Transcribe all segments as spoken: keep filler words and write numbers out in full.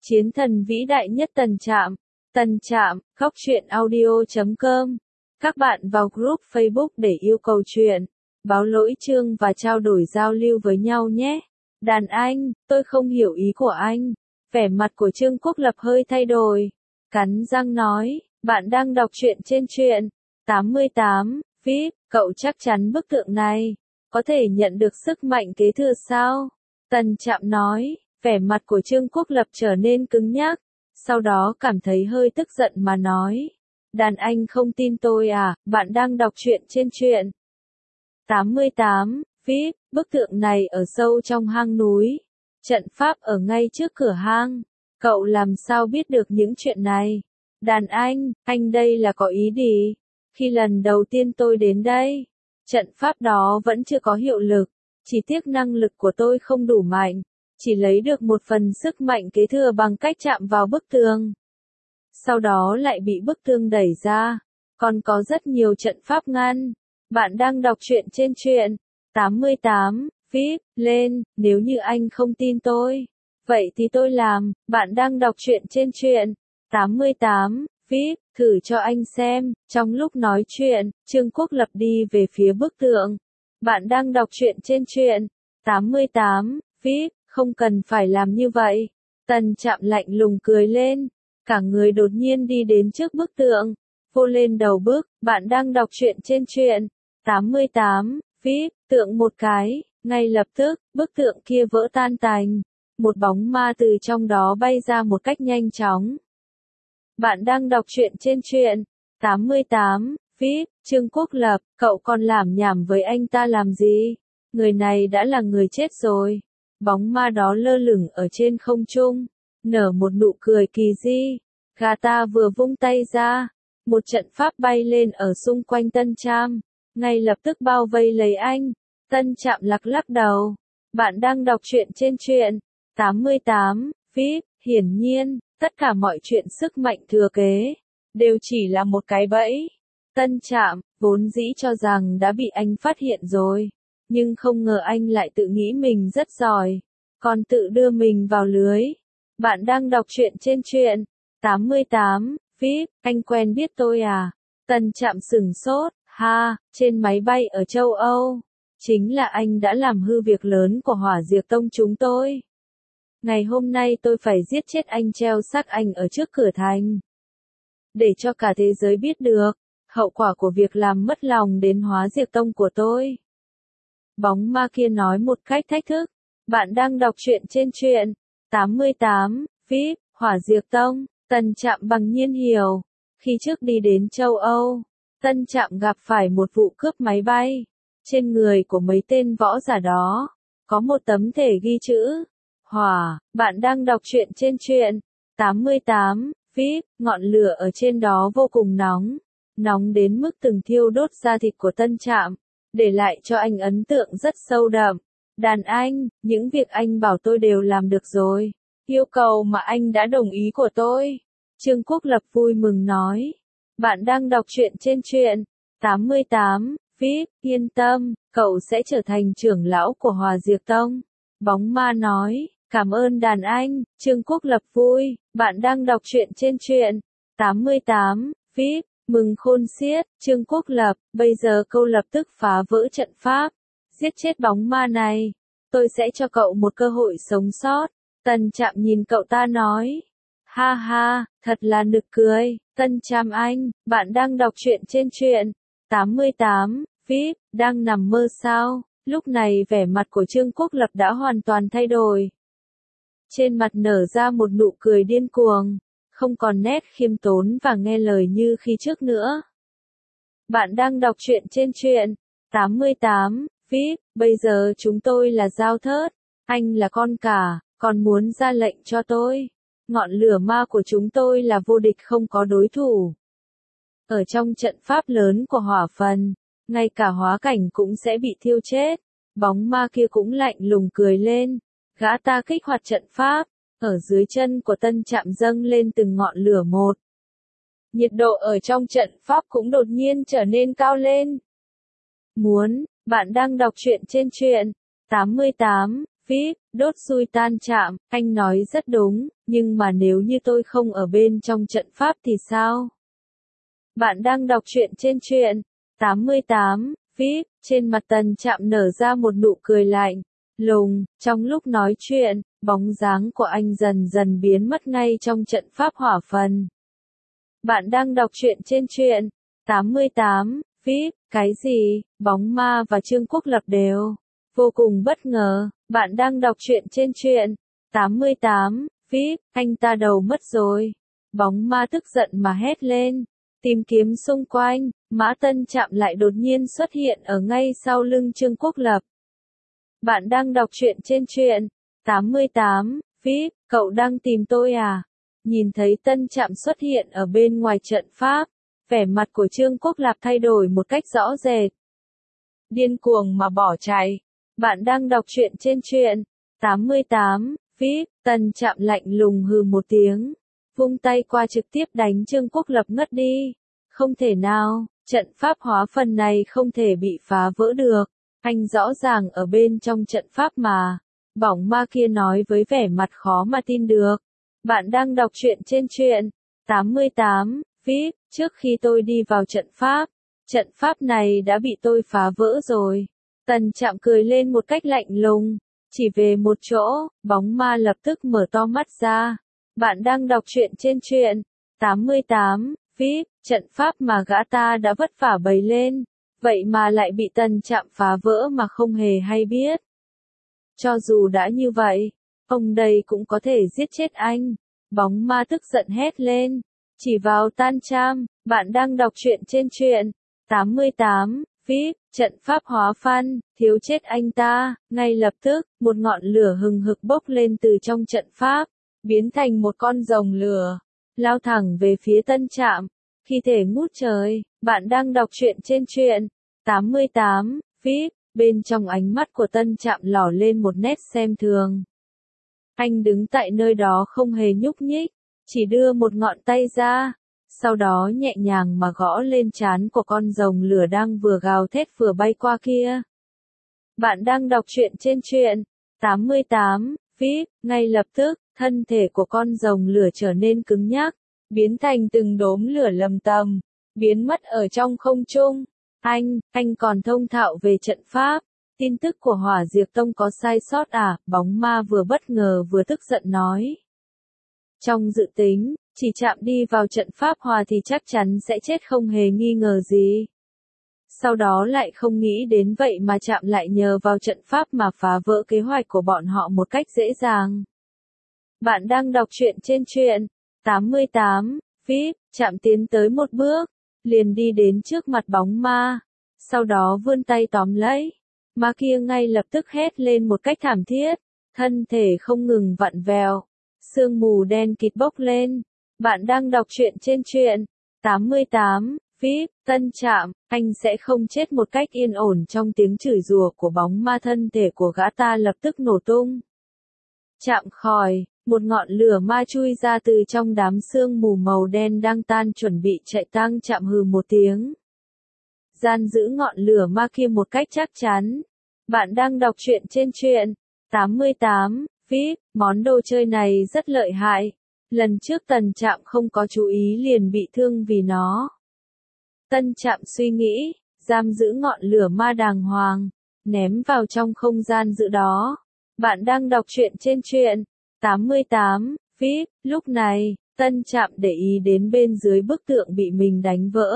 Chiến thần vĩ đại nhất Tần Trạm. Tần Trạm, góc truyện audio chấm com. Các bạn vào group Facebook để yêu cầu chuyện, báo lỗi chương và trao đổi giao lưu với nhau nhé. Đàn anh, tôi không hiểu ý của anh. Vẻ mặt của Trương Quốc Lập hơi thay đổi. Cắn răng nói, bạn đang đọc truyện trên truyện tám mươi tám, vê i pê, cậu chắc chắn bức tượng này có thể nhận được sức mạnh kế thừa sao? Tần Trạm nói, vẻ mặt của Trương Quốc Lập trở nên cứng nhắc, sau đó cảm thấy hơi tức giận mà nói. Đàn anh không tin tôi à, bạn đang đọc truyện trên truyện tám mươi tám, vê i pê, bức tượng này ở sâu trong hang núi. Trận pháp ở ngay trước cửa hang. Cậu làm sao biết được những chuyện này? Đàn anh, anh đây là có ý gì? Khi lần đầu tiên tôi đến đây, trận pháp đó vẫn chưa có hiệu lực. Chỉ tiếc năng lực của tôi không đủ mạnh. Chỉ lấy được một phần sức mạnh kế thừa bằng cách chạm vào bức tường. Sau đó lại bị bức tường đẩy ra. Còn có rất nhiều trận pháp ngăn. Bạn đang đọc truyện trên truyện tám mươi tám, vê i pê, lên, nếu như anh không tin tôi. Vậy thì tôi làm, bạn đang đọc truyện trên truyện tám mươi tám, vê i pê, thử cho anh xem. Trong lúc nói chuyện, Trương Quốc Lập đi về phía bức tượng. Bạn đang đọc truyện trên truyện tám mươi tám, vê i pê, không cần phải làm như vậy. Tần Trạm lạnh lùng cười lên, cả người đột nhiên đi đến trước bức tượng, vô lên đầu bức. Bạn đang đọc truyện trên truyện tám mươi tám, vê i pê, tượng một cái, ngay lập tức, bức tượng kia vỡ tan tành. Một bóng ma từ trong đó bay ra một cách nhanh chóng. Bạn đang đọc truyện trên truyện tám mươi tám, vê i pê, Trương Quốc Lập, cậu còn lảm nhảm với anh ta làm gì? Người này đã là người chết rồi. Bóng ma đó lơ lửng ở trên không trung, nở một nụ cười kỳ dị. Gà ta vừa vung tay ra, một trận pháp bay lên ở xung quanh Tân Trạm, ngay lập tức bao vây lấy anh. Tân Trạm lắc lắc đầu. Bạn đang đọc truyện trên truyện tám mươi tám, vê i pê, hiển nhiên, tất cả mọi chuyện sức mạnh thừa kế đều chỉ là một cái bẫy. Tân Trạm vốn dĩ cho rằng đã bị anh phát hiện rồi, nhưng không ngờ anh lại tự nghĩ mình rất giỏi, còn tự đưa mình vào lưới. Bạn đang đọc truyện trên truyện tám mươi tám, vê i pê, anh quen biết tôi à? Tân Trạm sửng sốt, ha, trên máy bay ở châu Âu. Chính là anh đã làm hư việc lớn của Hỏa Diệt Tông chúng tôi. Ngày hôm nay tôi phải giết chết anh, treo xác anh ở trước cửa thành. Để cho cả thế giới biết được hậu quả của việc làm mất lòng đến Hỏa Diệt Tông của tôi. Bóng ma kia nói một cách thách thức. Bạn đang đọc truyện trên truyện tám mươi tám, vê i pê, Hỏa Diệt Tông. Tần Trạm bằng nhiên hiểu. Khi trước đi đến châu Âu, Tân Trạm gặp phải một vụ cướp máy bay. Trên người của mấy tên võ giả đó có một tấm thẻ ghi chữ Hỏa. Bạn đang đọc truyện trên truyện tám mươi tám, vê i pê, ngọn lửa ở trên đó vô cùng nóng, nóng đến mức từng thiêu đốt da thịt của Tân Trạm, để lại cho anh ấn tượng rất sâu đậm. Đàn anh, những việc anh bảo tôi đều làm được rồi. Yêu cầu mà anh đã đồng ý của tôi. Trương Quốc Lập vui mừng nói. Bạn đang đọc truyện trên truyện tám mươi tám, vê i pê, yên tâm, cậu sẽ trở thành trưởng lão của Hỏa Diệt Tông. Bóng ma nói, cảm ơn đàn anh. Trương Quốc Lập vui. Bạn đang đọc truyện trên truyện tám mươi tám, vê i pê, mừng khôn xiết. Trương Quốc Lập, bây giờ câu lập tức phá vỡ trận pháp, giết chết bóng ma này. Tôi sẽ cho cậu một cơ hội sống sót. Tần Trạm nhìn cậu ta nói. Ha ha, thật là nực cười. Tân Trạm anh, bạn đang đọc truyện trên truyện tám mươi tám, vê i pê, đang nằm mơ sao? Lúc này vẻ mặt của Trương Quốc Lập đã hoàn toàn thay đổi. Trên mặt nở ra một nụ cười điên cuồng, không còn nét khiêm tốn và nghe lời như khi trước nữa. Bạn đang đọc truyện trên truyện tám mươi tám, vê i pê, bây giờ chúng tôi là giao thớt, anh là con cả, còn muốn ra lệnh cho tôi. Ngọn lửa ma của chúng tôi là vô địch, không có đối thủ. Ở trong trận pháp lớn của hỏa phần, ngay cả hóa cảnh cũng sẽ bị thiêu chết. Bóng ma kia cũng lạnh lùng cười lên. Gã ta kích hoạt trận pháp, ở dưới chân của Tân Trạm dâng lên từng ngọn lửa một. Nhiệt độ ở trong trận pháp cũng đột nhiên trở nên cao lên. Muốn, bạn đang đọc truyện trên truyện tám mươi tám, vê i pê, đốt xui tan chạm, anh nói rất đúng, nhưng mà nếu như tôi không ở bên trong trận pháp thì sao? Bạn đang đọc truyện trên truyện tám mươi tám, vê i pê, trên mặt Tần Trạm nở ra một nụ cười lạnh, lùng, trong lúc nói chuyện, bóng dáng của anh dần dần biến mất ngay trong trận pháp hỏa phần. Bạn đang đọc truyện trên truyện tám mươi tám, vê i pê, cái gì, bóng ma và Trương Quốc Lập đều vô cùng bất ngờ, bạn đang đọc truyện trên truyện tám mươi tám, vê i pê, anh ta đầu mất rồi. Bóng ma tức giận mà hét lên, tìm kiếm xung quanh, Mã Tân Trạm lại đột nhiên xuất hiện ở ngay sau lưng Trương Quốc Lập. Bạn đang đọc truyện trên truyện tám mươi tám, vê i pê, cậu đang tìm tôi à? Nhìn thấy Tân Trạm xuất hiện ở bên ngoài trận pháp, vẻ mặt của Trương Quốc Lập thay đổi một cách rõ rệt. Điên cuồng mà bỏ chạy. Bạn đang đọc truyện trên truyện tám mươi tám, vê i pê, Tân Trạm lạnh lùng hừ một tiếng, vung tay qua trực tiếp đánh Trương Quốc Lập ngất đi. Không thể nào, trận pháp hóa phần này không thể bị phá vỡ được. Anh rõ ràng ở bên trong trận pháp mà. Bóng ma kia nói với vẻ mặt khó mà tin được. Bạn đang đọc truyện trên truyện tám mươi tám, vê i pê, trước khi tôi đi vào trận pháp, trận pháp này đã bị tôi phá vỡ rồi. Tần Trạm cười lên một cách lạnh lùng, chỉ về một chỗ, bóng ma lập tức mở to mắt ra. Bạn đang đọc truyện trên truyện tám mươi tám, vê i pê, trận pháp mà gã ta đã vất vả bày lên, vậy mà lại bị Tần Trạm phá vỡ mà không hề hay biết. Cho dù đã như vậy, ông đây cũng có thể giết chết anh. Bóng ma tức giận hét lên, chỉ vào Tân Trạm. Bạn đang đọc truyện trên truyện tám mươi tám, vê i pê, trận pháp hóa phân, thiếu chết anh ta. Ngay lập tức, một ngọn lửa hừng hực bốc lên từ trong trận pháp, biến thành một con rồng lửa, lao thẳng về phía Tân Trạm. Khi thể ngút trời, bạn đang đọc truyện trên truyện tám mươi tám, vê i pê, bên trong ánh mắt của Tân Trạm lỏ lên một nét xem thường. Anh đứng tại nơi đó không hề nhúc nhích, chỉ đưa một ngón tay ra, sau đó nhẹ nhàng mà gõ lên trán của con rồng lửa đang vừa gào thét vừa bay qua kia. Bạn đang đọc truyện trên truyện tám mươi tám, vê i pê, ngay lập tức, thân thể của con rồng lửa trở nên cứng nhắc, biến thành từng đốm lửa lầm tầm, biến mất ở trong không trung. Anh, anh còn thông thạo về trận pháp. Tin tức của Hỏa Diệt Tông có sai sót à? Bóng ma vừa bất ngờ vừa tức giận nói. Trong dự tính, chỉ chạm đi vào trận pháp hòa thì chắc chắn sẽ chết không hề nghi ngờ gì. Sau đó lại không nghĩ đến vậy mà chạm lại nhờ vào trận pháp mà phá vỡ kế hoạch của bọn họ một cách dễ dàng. Bạn đang đọc truyện trên truyện tám mươi tám, vê i pê, chạm tiến tới một bước, liền đi đến trước mặt bóng ma, sau đó vươn tay tóm lấy. Ma kia ngay lập tức hét lên một cách thảm thiết, thân thể không ngừng vặn vẹo, sương mù đen kịt bốc lên. Bạn đang đọc truyện trên truyện tám mươi tám, vê i pê, Tân Trạm, anh sẽ không chết một cách yên ổn. Trong tiếng chửi rủa của bóng ma, thân thể của gã ta lập tức nổ tung. Chạm khỏi, một ngọn lửa ma chui ra từ trong đám sương mù màu đen đang tan chuẩn bị chạy. Tăng Trạm hừ một tiếng, gian giữ ngọn lửa ma kia một cách chắc chắn. Bạn đang đọc truyện trên truyện tám mươi tám, vê i pê, món đồ chơi này rất lợi hại. Lần trước Tần Trạm không có chú ý liền bị thương vì nó. Tân Trạm suy nghĩ, giam giữ ngọn lửa ma đàng hoàng, ném vào trong không gian giữ đó. Bạn đang đọc truyện trên truyện tám mươi tám, vê i pê, lúc này, Tân Trạm để ý đến bên dưới bức tượng bị mình đánh vỡ.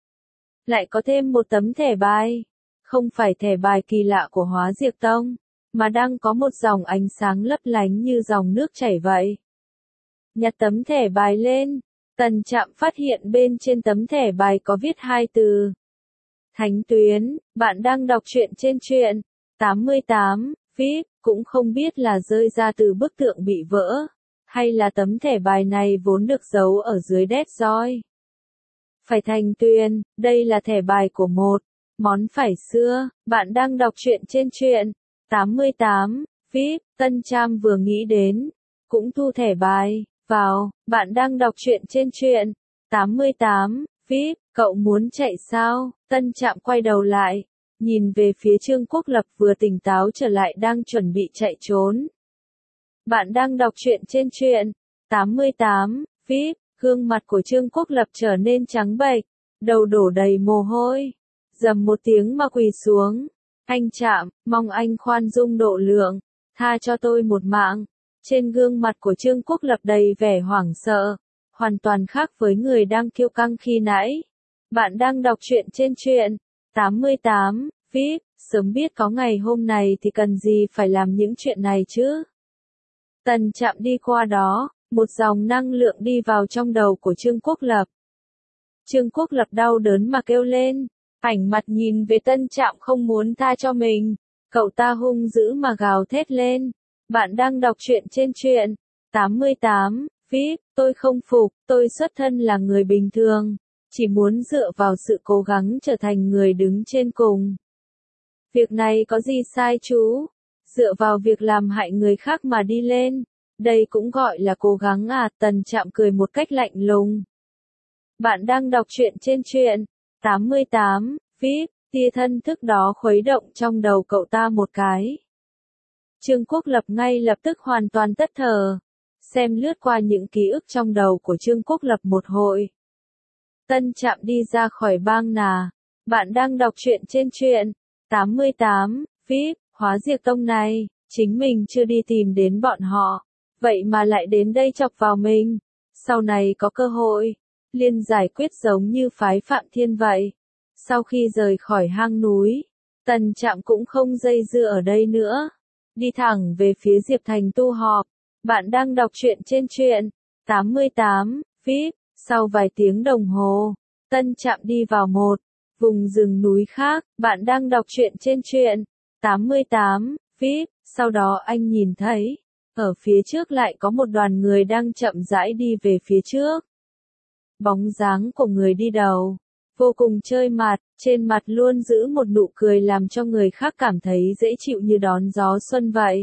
Lại có thêm một tấm thẻ bài. Không phải thẻ bài kỳ lạ của Hóa Diệt Tông, mà đang có một dòng ánh sáng lấp lánh như dòng nước chảy vậy. Nhặt tấm thẻ bài lên, Tần Trạm phát hiện bên trên tấm thẻ bài có viết hai từ. Thánh Tuyến. Bạn đang đọc truyện trên truyện tám mươi tám, vê i pê, cũng không biết là rơi ra từ bức tượng bị vỡ, hay là tấm thẻ bài này vốn được giấu ở dưới đét roi. Phải Thành Tuyền, đây là thẻ bài của một món phải xưa. Bạn đang đọc truyện trên truyện tám mươi tám, vê i pê, Tân Trạm vừa nghĩ đến, cũng thu thẻ bài vào. Bạn đang đọc truyện trên truyện tám mươi tám, vê i pê, cậu muốn chạy sao? Tân Trạm quay đầu lại, nhìn về phía Trương Quốc Lập vừa tỉnh táo trở lại đang chuẩn bị chạy trốn. Bạn đang đọc truyện trên truyện tám mươi tám vê i pê, gương mặt của Trương Quốc Lập trở nên trắng bệch, đầu đổ đầy mồ hôi. Dầm một tiếng mà quỳ xuống. Anh Trạm, mong anh khoan dung độ lượng, tha cho tôi một mạng. Trên gương mặt của Trương Quốc Lập đầy vẻ hoảng sợ, hoàn toàn khác với người đang kiêu căng khi nãy. Bạn đang đọc truyện trên truyện tám mươi tám vê i pê, sớm biết có ngày hôm này thì cần gì phải làm những chuyện này chứ. Tần Trạm đi qua đó, một dòng năng lượng đi vào trong đầu của Trương Quốc Lập. Trương Quốc Lập đau đớn mà kêu lên, ảnh mặt nhìn về Tân Trạm không muốn tha cho mình. Cậu ta hung dữ mà gào thét lên. Bạn đang đọc truyện trên truyện tám mươi tám vê i pê, tôi không phục, tôi xuất thân là người bình thường, chỉ muốn dựa vào sự cố gắng trở thành người đứng trên cùng. Việc này có gì sai chú? Dựa vào việc làm hại người khác mà đi lên, đây cũng gọi là cố gắng à? Tần Trạm cười một cách lạnh lùng. Bạn đang đọc truyện trên truyện tám mươi tám vê i pê, tia thân thức đó khuấy động trong đầu cậu ta một cái. Trương Quốc Lập ngay lập tức hoàn toàn thất thờ, xem lướt qua những ký ức trong đầu của Trương Quốc Lập một hồi. Tân Trạm đi ra khỏi bang nà. Bạn đang đọc truyện trên truyện tám mươi tám vê i pê, hóa diệt tông này, chính mình chưa đi tìm đến bọn họ, vậy mà lại đến đây chọc vào mình. Sau này có cơ hội, liền giải quyết giống như phái Phạm Thiên vậy. Sau khi rời khỏi hang núi, Tần Trạm cũng không dây dưa ở đây nữa, đi thẳng về phía Diệp Thành tu họp. Bạn đang đọc truyện trên truyện tám mươi tám vê i pê, sau vài tiếng đồng hồ, Tân Trạm đi vào một vùng rừng núi khác. Bạn đang đọc truyện trên truyện tám mươi tám vê i pê, sau đó anh nhìn thấy, ở phía trước lại có một đoàn người đang chậm rãi đi về phía trước. Bóng dáng của người đi đầu, vô cùng chơi mặt, trên mặt luôn giữ một nụ cười làm cho người khác cảm thấy dễ chịu như đón gió xuân vậy.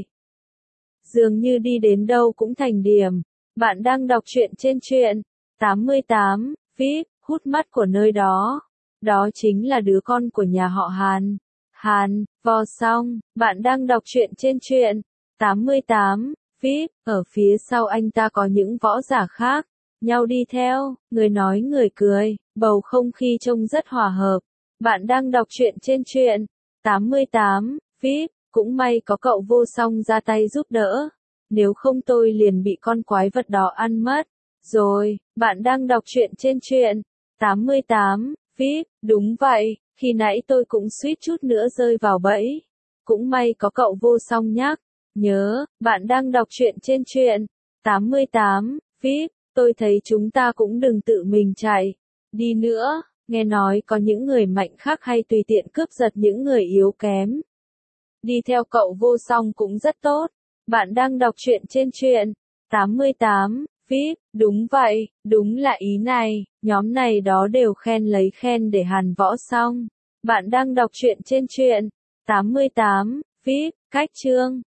Dường như đi đến đâu cũng thành điểm. Bạn đang đọc truyện trên truyện tám mươi tám vê i pê, hút mắt của nơi đó. Đó chính là đứa con của nhà họ Hàn. Hàn, Vô Song. Bạn đang đọc truyện trên truyện tám mươi tám vê i pê, ở phía sau anh ta có những võ giả khác, nhau đi theo, người nói người cười, bầu không khí trông rất hòa hợp. Bạn đang đọc truyện trên truyện tám mươi tám vê i pê, cũng may có cậu Vô Song ra tay giúp đỡ, nếu không tôi liền bị con quái vật đó ăn mất rồi. Bạn đang đọc truyện trên truyện tám mươi tám vê i pê, đúng vậy, khi nãy tôi cũng suýt chút nữa rơi vào bẫy, cũng may có cậu Vô Song nhắc nhớ. Bạn đang đọc truyện trên truyện tám mươi tám vê i pê, tôi thấy chúng ta cũng đừng tự mình chạy đi nữa, nghe nói có những người mạnh khác hay tùy tiện cướp giật những người yếu kém. Đi theo cậu Vô Song cũng rất tốt. Bạn đang đọc truyện trên truyện tám mươi tám vê i pê, đúng vậy, đúng là ý này, nhóm này đó đều khen lấy khen để Hàn Võ Song. Bạn đang đọc truyện trên truyện tám mươi tám vê i pê, cách chương